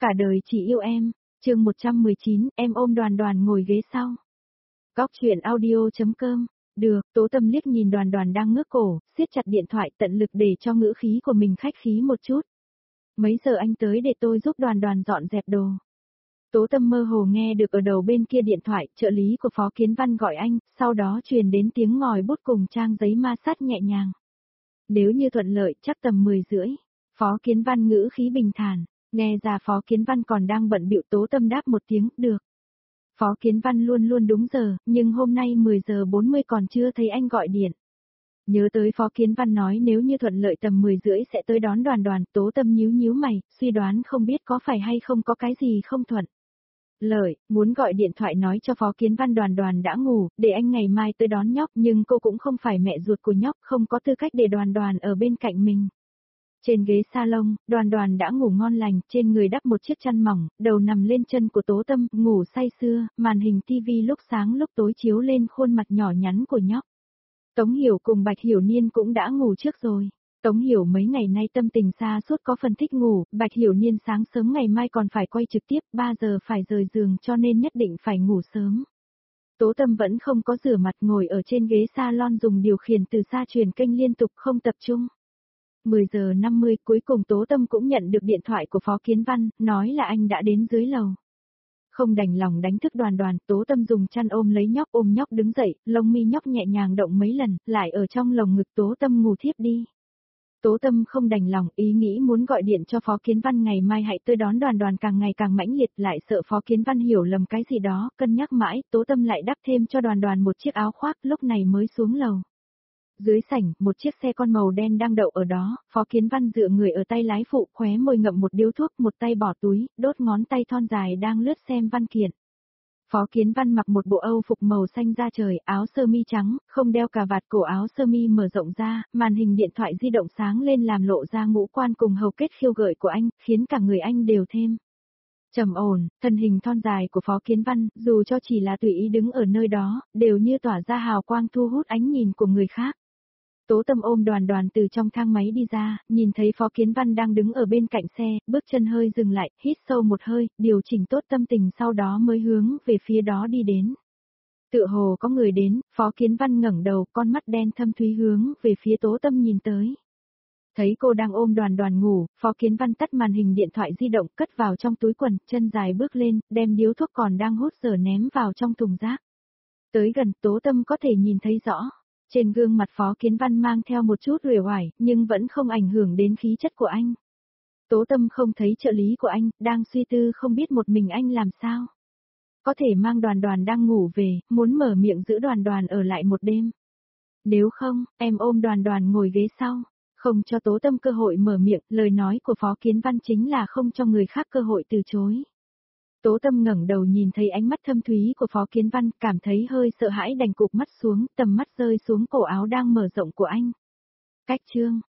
Cả đời chỉ yêu em, chương 119, em ôm Đoàn Đoàn ngồi ghế sau. Góc chuyện audio.com. Được, Tố Tâm liếc nhìn Đoàn Đoàn đang ngước cổ, siết chặt điện thoại tận lực để cho ngữ khí của mình khách khí một chút. Mấy giờ anh tới để tôi giúp Đoàn Đoàn dọn dẹp đồ? Tố Tâm mơ hồ nghe được ở đầu bên kia điện thoại, trợ lý của Phó Kiến Văn gọi anh, sau đó truyền đến tiếng ngòi bút cùng trang giấy ma sát nhẹ nhàng. Nếu như thuận lợi chắc tầm 10:30. Phó Kiến Văn ngữ khí bình thản. Nghe ra Phó Kiến Văn còn đang bận bịu, Tố Tâm đáp một tiếng, được. Phó Kiến Văn luôn luôn đúng giờ, nhưng hôm nay 10:40 còn chưa thấy anh gọi điện. Nhớ tới Phó Kiến Văn nói nếu như thuận lợi tầm 10:30 sẽ tới đón Đoàn Đoàn, Tố Tâm nhíu mày, suy đoán không biết có phải hay không có cái gì không thuận. Lợi, muốn gọi điện thoại nói cho Phó Kiến Văn Đoàn Đoàn đã ngủ, để anh ngày mai tới đón nhóc, nhưng cô cũng không phải mẹ ruột của nhóc, không có tư cách để Đoàn Đoàn ở bên cạnh mình. Trên ghế salon, Đoàn Đoàn đã ngủ ngon lành, trên người đắp một chiếc chăn mỏng, đầu nằm lên chân của Tố Tâm, ngủ say sưa, màn hình tivi lúc sáng lúc tối chiếu lên khuôn mặt nhỏ nhắn của nhóc. Tống Hiểu cùng Bạch Hiểu Niên cũng đã ngủ trước rồi. Tống Hiểu mấy ngày nay tâm tình xa suốt có phần thích ngủ, Bạch Hiểu Niên sáng sớm ngày mai còn phải quay trực tiếp, 3 giờ phải rời giường cho nên nhất định phải ngủ sớm. Tố Tâm vẫn không có rửa mặt, ngồi ở trên ghế salon dùng điều khiển từ xa truyền kênh liên tục không tập trung. 10:50 cuối cùng Tố Tâm cũng nhận được điện thoại của Phó Kiến Văn, nói là anh đã đến dưới lầu. Không đành lòng đánh thức Đoàn Đoàn, Tố Tâm dùng chăn ôm lấy nhóc, ôm nhóc đứng dậy, lông mi nhóc nhẹ nhàng động mấy lần, lại ở trong lồng ngực Tố Tâm ngủ thiếp đi. Tố Tâm không đành lòng, ý nghĩ muốn gọi điện cho Phó Kiến Văn ngày mai hãy tới đón Đoàn Đoàn càng ngày càng mãnh liệt, lại sợ Phó Kiến Văn hiểu lầm cái gì đó, cân nhắc mãi, Tố Tâm lại đắp thêm cho Đoàn Đoàn một chiếc áo khoác, lúc này mới xuống lầu. Dưới sảnh, một chiếc xe con màu đen đang đậu ở đó, Phó Kiến Văn dựa người ở tay lái phụ, khóe môi ngậm một điếu thuốc, một tay bỏ túi, đốt ngón tay thon dài đang lướt xem văn kiện. Phó Kiến Văn mặc một bộ Âu phục màu xanh da trời, áo sơ mi trắng, không đeo cà vạt, cổ áo sơ mi mở rộng ra, màn hình điện thoại di động sáng lên làm lộ ra ngũ quan cùng hầu kết khiêu gợi của anh, khiến cả người anh đều thêm trầm ổn. Thân hình thon dài của Phó Kiến Văn, dù cho chỉ là tùy ý đứng ở nơi đó, đều như tỏa ra hào quang thu hút ánh nhìn của người khác. Tố Tâm ôm Đoàn Đoàn từ trong thang máy đi ra, nhìn thấy Phó Kiến Văn đang đứng ở bên cạnh xe, bước chân hơi dừng lại, hít sâu một hơi, điều chỉnh tốt tâm tình sau đó mới hướng về phía đó đi đến. Tựa hồ có người đến, Phó Kiến Văn ngẩng đầu, con mắt đen thâm thúy hướng về phía Tố Tâm nhìn tới. Thấy cô đang ôm Đoàn Đoàn ngủ, Phó Kiến Văn tắt màn hình điện thoại di động, cất vào trong túi quần, chân dài bước lên, đem điếu thuốc còn đang hút dở ném vào trong thùng rác. Tới gần, Tố Tâm có thể nhìn thấy rõ. Trên gương mặt Phó Kiến Văn mang theo một chút uể oải, nhưng vẫn không ảnh hưởng đến khí chất của anh. Tố Tâm không thấy trợ lý của anh, đang suy tư không biết một mình anh làm sao. Có thể mang Đoàn Đoàn đang ngủ về, muốn mở miệng giữ Đoàn Đoàn ở lại một đêm. Nếu không, em ôm Đoàn Đoàn ngồi ghế sau. Không cho Tố Tâm cơ hội mở miệng, lời nói của Phó Kiến Văn chính là không cho người khác cơ hội từ chối. Tố Tâm ngẩng đầu nhìn thấy ánh mắt thâm thúy của Phó Kiến Văn, cảm thấy hơi sợ hãi đành cụp mắt xuống, tầm mắt rơi xuống cổ áo đang mở rộng của anh. Cách chương.